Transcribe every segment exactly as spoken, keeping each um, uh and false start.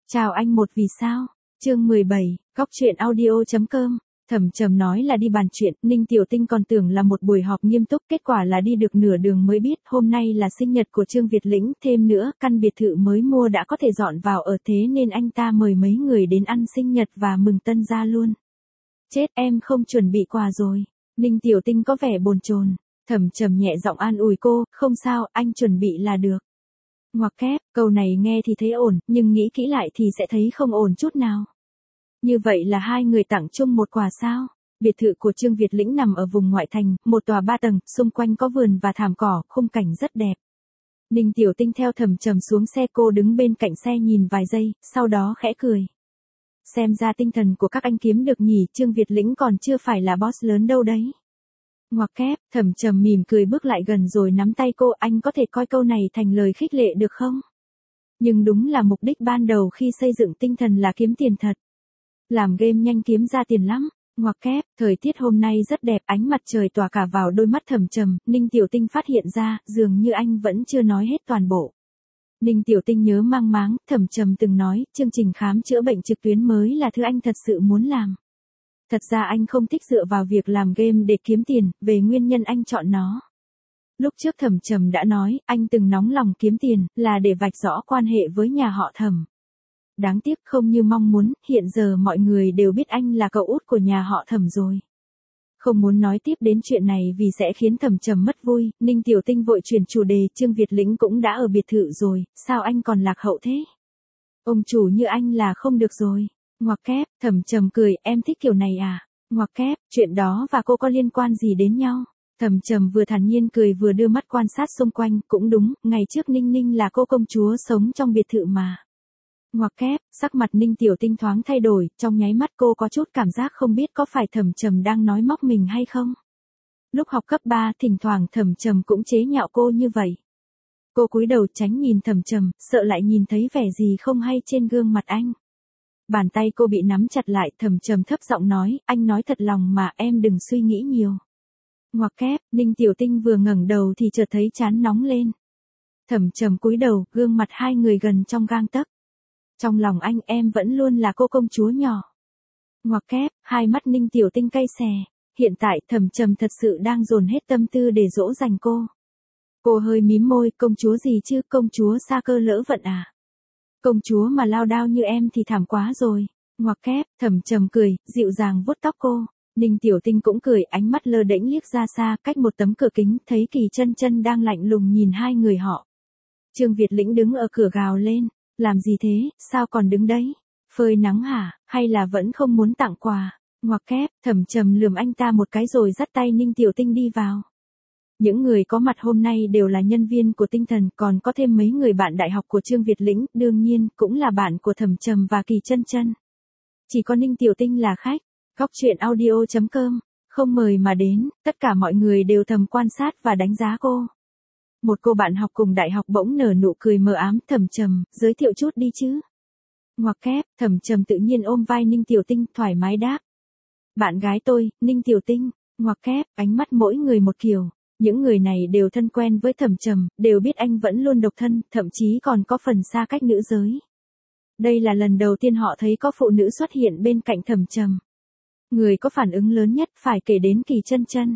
Chào anh một vì sao. Chương mười bảy, góc truyện audio chấm com. Thẩm Trầm nói là đi bàn chuyện, Ninh Tiểu Tinh còn tưởng là một buổi họp nghiêm túc, kết quả là đi được nửa đường mới biết hôm nay là sinh nhật của Trương Việt Lĩnh, thêm nữa, căn biệt thự mới mua đã có thể dọn vào ở, thế nên anh ta mời mấy người đến ăn sinh nhật và mừng tân gia luôn. Chết, em không chuẩn bị quà rồi. Ninh Tiểu Tinh có vẻ bồn chồn. Thẩm Trầm nhẹ giọng an ủi cô, không sao, anh chuẩn bị là được. Ngoặc kép, câu này nghe thì thấy ổn, nhưng nghĩ kỹ lại thì sẽ thấy không ổn chút nào. Như vậy là hai người tặng chung một quà sao? Biệt thự của Trương Việt Lĩnh nằm ở vùng ngoại thành, một tòa ba tầng, xung quanh có vườn và thảm cỏ, khung cảnh rất đẹp. Ninh Tiểu Tinh theo Thẩm Trầm xuống xe, cô đứng bên cạnh xe nhìn vài giây, sau đó khẽ cười. Xem ra tinh thần của các anh kiếm được nhỉ, Trương Việt Lĩnh còn chưa phải là boss lớn đâu đấy. Ngoặc kép, Thẩm Trầm mỉm cười bước lại gần rồi nắm tay cô, anh có thể coi câu này thành lời khích lệ được không? Nhưng đúng là mục đích ban đầu khi xây dựng tinh thần là kiếm tiền thật. Làm game nhanh kiếm ra tiền lắm. Ngoặc kép, thời tiết hôm nay rất đẹp, ánh mặt trời tỏa cả vào đôi mắt Thẩm Trầm, Ninh Tiểu Tinh phát hiện ra, dường như anh vẫn chưa nói hết toàn bộ. Ninh Tiểu Tinh nhớ mang máng, Thẩm Trầm từng nói, chương trình khám chữa bệnh trực tuyến mới là thứ anh thật sự muốn làm. Thật ra anh không thích dựa vào việc làm game để kiếm tiền, về nguyên nhân anh chọn nó. Lúc trước Thẩm Trầm đã nói, anh từng nóng lòng kiếm tiền, là để vạch rõ quan hệ với nhà họ Thẩm. Đáng tiếc không như mong muốn, hiện giờ mọi người đều biết anh là cậu út của nhà họ Thẩm rồi. Không muốn nói tiếp đến chuyện này vì sẽ khiến Thẩm Trầm mất vui, Ninh Tiểu Tinh vội chuyển chủ đề, Trương Việt Lĩnh cũng đã ở biệt thự rồi, sao anh còn lạc hậu thế? Ông chủ như anh là không được rồi. Ngoặc kép, Thẩm Trầm cười, em thích kiểu này à? Ngoặc kép, chuyện đó và cô có liên quan gì đến nhau? Thẩm Trầm vừa thản nhiên cười vừa đưa mắt quan sát xung quanh, cũng đúng, ngày trước Ninh Ninh là cô công chúa sống trong biệt thự mà. Ngoặc kép, sắc mặt Ninh Tiểu Tinh thoáng thay đổi, trong nháy mắt cô có chút cảm giác không biết có phải Thẩm Trầm đang nói móc mình hay không. Lúc học cấp ba, thỉnh thoảng Thẩm Trầm cũng chế nhạo cô như vậy. Cô cúi đầu tránh nhìn Thẩm Trầm, sợ lại nhìn thấy vẻ gì không hay trên gương mặt anh. Bàn tay cô bị nắm chặt lại, Thẩm Trầm thấp giọng nói, anh nói thật lòng mà, em đừng suy nghĩ nhiều. Ngoặc kép, Ninh Tiểu Tinh vừa ngẩng đầu thì chợt thấy trán nóng lên. Thẩm Trầm cúi đầu, gương mặt hai người gần trong gang tấc. Trong lòng anh, em vẫn luôn là cô công chúa nhỏ. Ngoặc kép, hai mắt Ninh Tiểu Tinh cay xè. Hiện tại Thẩm Trầm thật sự đang dồn hết tâm tư để dỗ dành cô. Cô hơi mím môi, công chúa gì chứ, công chúa sa cơ lỡ vận à? Công chúa mà lao đao như em thì thảm quá rồi. Ngoặc kép, Thẩm Trầm cười, dịu dàng vuốt tóc cô. Ninh Tiểu Tinh cũng cười, ánh mắt lơ đễnh liếc ra xa, cách một tấm cửa kính, thấy Kỳ Chân Chân đang lạnh lùng nhìn hai người họ. Trương Việt Lĩnh đứng ở cửa gào lên, làm gì thế, sao còn đứng đấy? Phơi nắng hả, hay là vẫn không muốn tặng quà? Ngoặc kép, Thẩm Trầm lườm anh ta một cái rồi dắt tay Ninh Tiểu Tinh đi vào. Những người có mặt hôm nay đều là nhân viên của tinh thần, còn có thêm mấy người bạn đại học của Trương Việt Lĩnh, đương nhiên, cũng là bạn của Thẩm Trầm và Kỳ Chân Chân. Chỉ có Ninh Tiểu Tinh là khách. Góc truyện audio chấm com, không mời mà đến, tất cả mọi người đều thầm quan sát và đánh giá cô. Một cô bạn học cùng đại học bỗng nở nụ cười mờ ám, Thẩm Trầm, giới thiệu chút đi chứ. Ngoặc kép, Thẩm Trầm tự nhiên ôm vai Ninh Tiểu Tinh, thoải mái đáp. Bạn gái tôi, Ninh Tiểu Tinh. Ngoặc kép, ánh mắt mỗi người một kiểu. Những người này đều thân quen với Thẩm Trầm, đều biết anh vẫn luôn độc thân, thậm chí còn có phần xa cách nữ giới. Đây là lần đầu tiên họ thấy có phụ nữ xuất hiện bên cạnh Thẩm Trầm. Người có phản ứng lớn nhất phải kể đến Kỳ Chân Chân.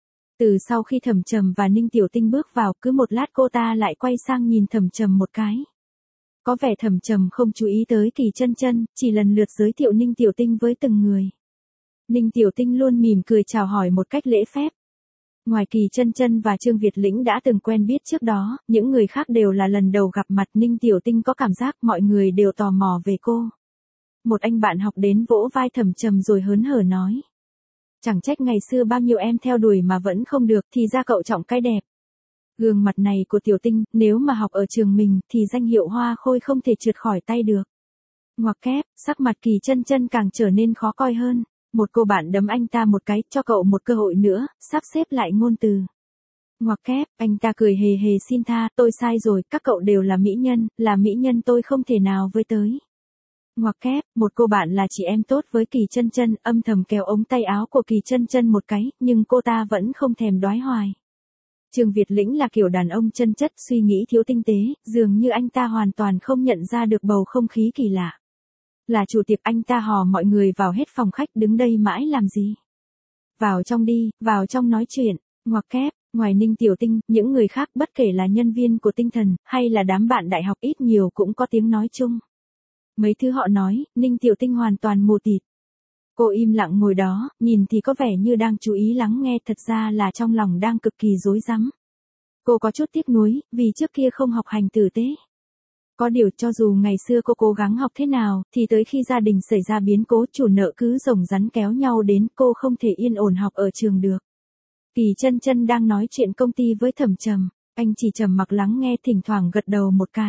Từ sau khi Thẩm Trầm và Ninh Tiểu Tinh bước vào, cứ một lát cô ta lại quay sang nhìn Thẩm Trầm một cái. Có vẻ Thẩm Trầm không chú ý tới Kỳ Chân Chân, chỉ lần lượt giới thiệu Ninh Tiểu Tinh với từng người. Ninh Tiểu Tinh luôn mỉm cười chào hỏi một cách lễ phép. Ngoài Kỳ Chân Chân và Trương Việt Lĩnh đã từng quen biết trước đó, những người khác đều là lần đầu gặp mặt. Ninh Tiểu Tinh có cảm giác mọi người đều tò mò về cô. Một anh bạn học đến vỗ vai Thẩm Trầm rồi hớn hở nói. Chẳng trách ngày xưa bao nhiêu em theo đuổi mà vẫn không được, thì ra cậu trọng cái đẹp. Gương mặt này của Tiểu Tinh, nếu mà học ở trường mình, thì danh hiệu hoa khôi không thể trượt khỏi tay được. Ngoặc kép, sắc mặt Kỳ Chân Chân càng trở nên khó coi hơn. Một cô bạn đấm anh ta một cái, cho cậu một cơ hội nữa, sắp xếp lại ngôn từ. Ngoặc kép, anh ta cười hề hề xin tha, tôi sai rồi, các cậu đều là mỹ nhân, là mỹ nhân tôi không thể nào với tới. Ngoặc kép, một cô bạn là chị em tốt với Kỳ Chân Chân, âm thầm kéo ống tay áo của Kỳ Chân Chân một cái, nhưng cô ta vẫn không thèm đoái hoài. Trương Việt Lĩnh là kiểu đàn ông chân chất, suy nghĩ thiếu tinh tế, dường như anh ta hoàn toàn không nhận ra được bầu không khí kỳ lạ. Là chủ tiệc, anh ta hò mọi người vào hết phòng khách, đứng đây mãi làm gì? Vào trong đi, vào trong nói chuyện, ngoặc kép, ngoài Ninh Tiểu Tinh, những người khác bất kể là nhân viên của tinh thần, hay là đám bạn đại học ít nhiều cũng có tiếng nói chung. Mấy thứ họ nói, Ninh Tiểu Tinh hoàn toàn mù tịt. Cô im lặng ngồi đó, nhìn thì có vẻ như đang chú ý lắng nghe, thật ra là trong lòng đang cực kỳ rối rắm. Cô có chút tiếc nuối, vì trước kia không học hành tử tế. Có điều cho dù ngày xưa cô cố gắng học thế nào, thì tới khi gia đình xảy ra biến cố, chủ nợ cứ rồng rắn kéo nhau đến, cô không thể yên ổn học ở trường được. Kỳ Chân Chân đang nói chuyện công ty với Thẩm Trầm, anh chỉ trầm mặc lắng nghe, thỉnh thoảng gật đầu một cái.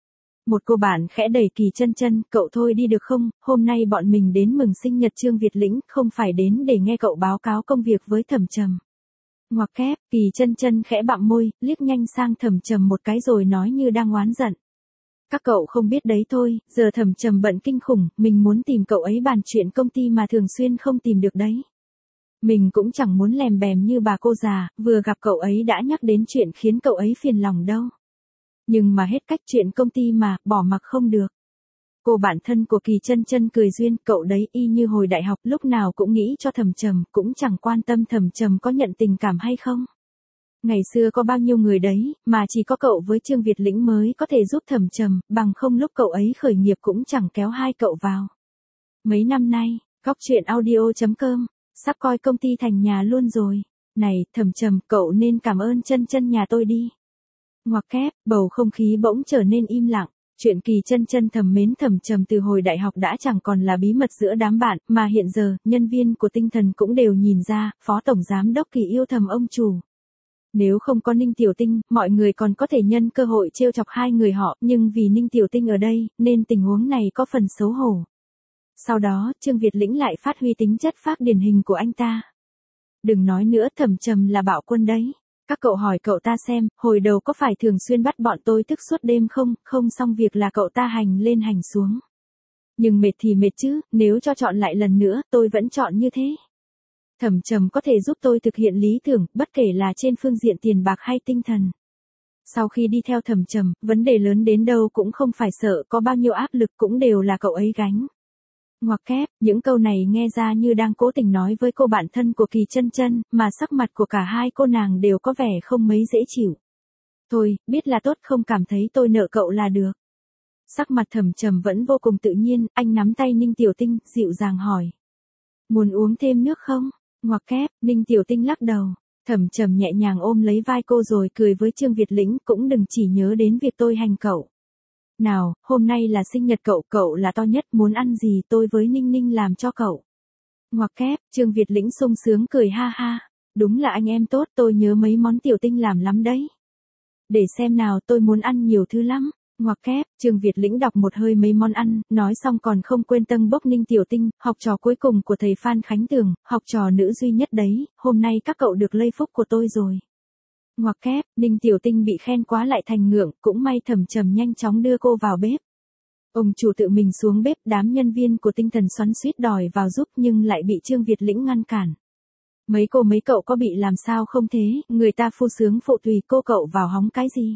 Một cô bạn khẽ đẩy Kỳ Chân Chân, cậu thôi đi được không, hôm nay bọn mình đến mừng sinh nhật Trương Việt Lĩnh, không phải đến để nghe cậu báo cáo công việc với Thẩm Trầm. Ngoặc kép, Kỳ Chân Chân khẽ bặm môi, liếc nhanh sang Thẩm Trầm một cái rồi nói như đang oán giận. Các cậu không biết đấy thôi, giờ Thẩm Trầm bận kinh khủng, mình muốn tìm cậu ấy bàn chuyện công ty mà thường xuyên không tìm được đấy. Mình cũng chẳng muốn lèm bèm như bà cô già, vừa gặp cậu ấy đã nhắc đến chuyện khiến cậu ấy phiền lòng đâu. Nhưng mà hết cách, chuyện công ty mà, bỏ mặc không được. Cô bạn thân của Kỳ Chân Chân cười duyên, cậu đấy y như hồi đại học, lúc nào cũng nghĩ cho Thẩm Trầm, cũng chẳng quan tâm Thẩm Trầm có nhận tình cảm hay không. Ngày xưa có bao nhiêu người đấy, mà chỉ có cậu với Trương Việt Lĩnh mới có thể giúp Thẩm Trầm, bằng không lúc cậu ấy khởi nghiệp cũng chẳng kéo hai cậu vào. Mấy năm nay, góc truyện audio chấm com, sắp coi công ty thành nhà luôn rồi. Này, Thẩm Trầm, cậu nên cảm ơn Chân Chân nhà tôi đi. Ngoặc kép, bầu không khí bỗng trở nên im lặng. Chuyện Kỳ Chân Chân thầm mến Thẩm Trầm từ hồi đại học đã chẳng còn là bí mật giữa đám bạn, mà hiện giờ, nhân viên của tinh thần cũng đều nhìn ra, Phó Tổng Giám Đốc Kỳ yêu thầm ông chủ. Nếu không có Ninh Tiểu Tinh, mọi người còn có thể nhân cơ hội trêu chọc hai người họ, nhưng vì Ninh Tiểu Tinh ở đây, nên tình huống này có phần xấu hổ. Sau đó, Trương Việt Lĩnh lại phát huy tính chất phác điển hình của anh ta. Đừng nói nữa, Thẩm Trầm là bạo quân đấy. Các cậu hỏi cậu ta xem, hồi đầu có phải thường xuyên bắt bọn tôi thức suốt đêm không, không xong việc là cậu ta hành lên hành xuống. Nhưng mệt thì mệt chứ, nếu cho chọn lại lần nữa, tôi vẫn chọn như thế. Thẩm Trầm có thể giúp tôi thực hiện lý tưởng, bất kể là trên phương diện tiền bạc hay tinh thần. Sau khi đi theo Thẩm Trầm, vấn đề lớn đến đâu cũng không phải sợ, có bao nhiêu áp lực cũng đều là cậu ấy gánh. Ngoặc kép, những câu này nghe ra như đang cố tình nói với cô bạn thân của Kỳ Chân Chân, mà sắc mặt của cả hai cô nàng đều có vẻ không mấy dễ chịu. Thôi, biết là tốt, không cảm thấy tôi nợ cậu là được. Sắc mặt Thẩm Trầm vẫn vô cùng tự nhiên, anh nắm tay Ninh Tiểu Tinh, dịu dàng hỏi. Muốn uống thêm nước không? Ngoặc kép, Ninh Tiểu Tinh lắc đầu. Thẩm Trầm nhẹ nhàng ôm lấy vai cô rồi cười với Trương Việt Lĩnh, cũng đừng chỉ nhớ đến việc tôi hành cậu. Nào, hôm nay là sinh nhật cậu, cậu là to nhất, muốn ăn gì tôi với Ninh Ninh làm cho cậu. Ngoặc kép, Trương Việt Lĩnh sung sướng cười ha ha. Đúng là anh em tốt, tôi nhớ mấy món Tiểu Tinh làm lắm đấy. Để xem nào, tôi muốn ăn nhiều thứ lắm. Ngoặc kép, Trương Việt Lĩnh đọc một hơi mấy món ăn, nói xong còn không quên tâng bốc Ninh Tiểu Tinh, học trò cuối cùng của thầy Phan Khánh Tường, học trò nữ duy nhất đấy, hôm nay các cậu được lây phúc của tôi rồi. Ngoặc kép, Ninh Tiểu Tinh bị khen quá lại thành ngượng, cũng may Thẩm Trầm nhanh chóng đưa cô vào bếp. Ông chủ tự mình xuống bếp, đám nhân viên của tinh thần xoắn xuýt đòi vào giúp nhưng lại bị Trương Việt Lĩnh ngăn cản. Mấy cô mấy cậu có bị làm sao không thế, người ta phu sướng phụ tùy, cô cậu vào hóng cái gì.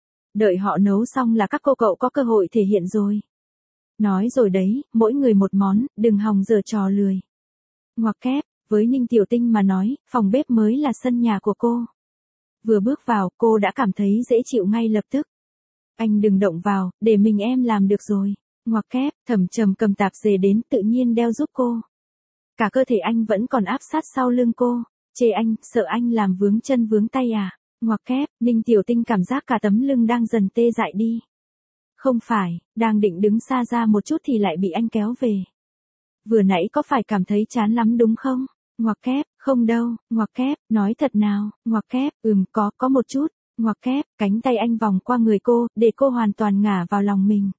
Đợi họ nấu xong là các cô cậu có cơ hội thể hiện rồi. Nói rồi đấy, mỗi người một món, đừng hòng giở trò lười. Ngoặc kép, với Ninh Tiểu Tinh mà nói, phòng bếp mới là sân nhà của cô. Vừa bước vào, cô đã cảm thấy dễ chịu ngay lập tức. Anh đừng động vào, để mình em làm được rồi. Ngoặc kép, Thẩm Trầm cầm tạp dề đến, tự nhiên đeo giúp cô. Cả cơ thể anh vẫn còn áp sát sau lưng cô. Chê anh, sợ anh làm vướng chân vướng tay à. Ngoặc kép, Ninh Tiểu Tinh cảm giác cả tấm lưng đang dần tê dại đi. Không phải, đang định đứng xa ra một chút thì lại bị anh kéo về. Vừa nãy có phải cảm thấy chán lắm đúng không? Ngoặc kép, không đâu, ngoặc kép, nói thật nào, ngoặc kép, ừm có, có một chút, ngoặc kép, cánh tay anh vòng qua người cô, để cô hoàn toàn ngả vào lòng mình.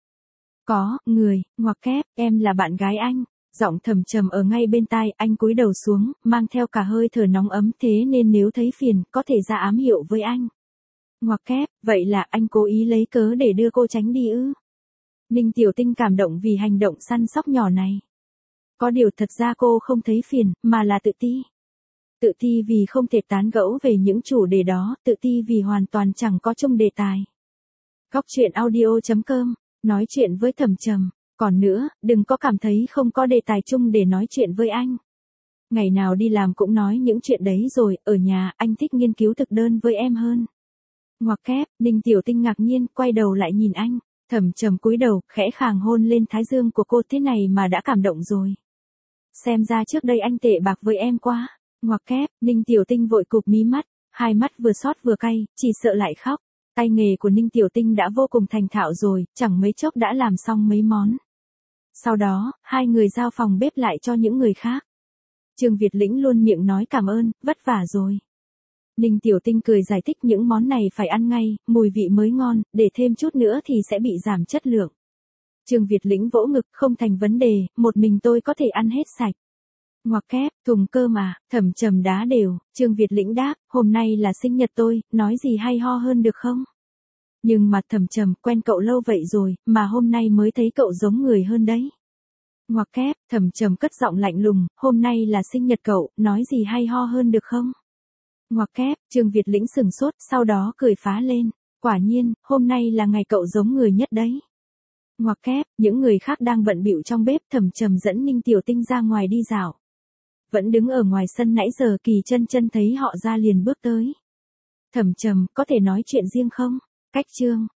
Có, người, ngoặc kép, em là bạn gái anh. Giọng Thẩm Trầm ở ngay bên tai, anh cúi đầu xuống, mang theo cả hơi thở nóng ấm, thế nên nếu thấy phiền, có thể ra ám hiệu với anh. Ngoặc kép, vậy là anh cố ý lấy cớ để đưa cô tránh đi ư? Ninh Tiểu Tinh cảm động vì hành động săn sóc nhỏ này. Có điều thật ra cô không thấy phiền, mà là tự ti. Tự ti vì không thể tán gẫu về những chủ đề đó, tự ti vì hoàn toàn chẳng có chung đề tài. Góc truyện audio chấm com, nói chuyện với Thẩm Trầm. Còn nữa, đừng có cảm thấy không có đề tài chung để nói chuyện với anh. Ngày nào đi làm cũng nói những chuyện đấy rồi, ở nhà, anh thích nghiên cứu thực đơn với em hơn. Ngoặc kép, Ninh Tiểu Tinh ngạc nhiên, quay đầu lại nhìn anh. Thẩm Trầm cúi đầu, khẽ khàng hôn lên thái dương của cô, thế này mà đã cảm động rồi. Xem ra trước đây anh tệ bạc với em quá. Ngoặc kép, Ninh Tiểu Tinh vội cụp mí mắt, hai mắt vừa xót vừa cay, chỉ sợ lại khóc. Tay nghề của Ninh Tiểu Tinh đã vô cùng thành thạo rồi, chẳng mấy chốc đã làm xong mấy món. Sau đó, hai người giao phòng bếp lại cho những người khác. Trương Việt Lĩnh luôn miệng nói cảm ơn, vất vả rồi. Ninh Tiểu Tinh cười giải thích những món này phải ăn ngay, mùi vị mới ngon, để thêm chút nữa thì sẽ bị giảm chất lượng. Trương Việt Lĩnh vỗ ngực, không thành vấn đề, một mình tôi có thể ăn hết sạch. Ngoặc kép, thùng cơm à, Thẩm Trầm đá đều, Trương Việt Lĩnh đáp, hôm nay là sinh nhật tôi, nói gì hay ho hơn được không? Nhưng mà Thẩm Trầm, quen cậu lâu vậy rồi, mà hôm nay mới thấy cậu giống người hơn đấy. Ngoặc kép, Thẩm Trầm cất giọng lạnh lùng, hôm nay là sinh nhật cậu, nói gì hay ho hơn được không? Ngoặc kép, Trương Việt Lĩnh sừng sốt, sau đó cười phá lên, quả nhiên, hôm nay là ngày cậu giống người nhất đấy. Ngoặc kép, những người khác đang bận bịu trong bếp, Thẩm Trầm dẫn Ninh Tiểu Tinh ra ngoài đi dạo. Vẫn đứng ở ngoài sân nãy giờ, Kỳ Chân Chân thấy họ ra liền bước tới. Thẩm Trầm, có thể nói chuyện riêng không? Cách chương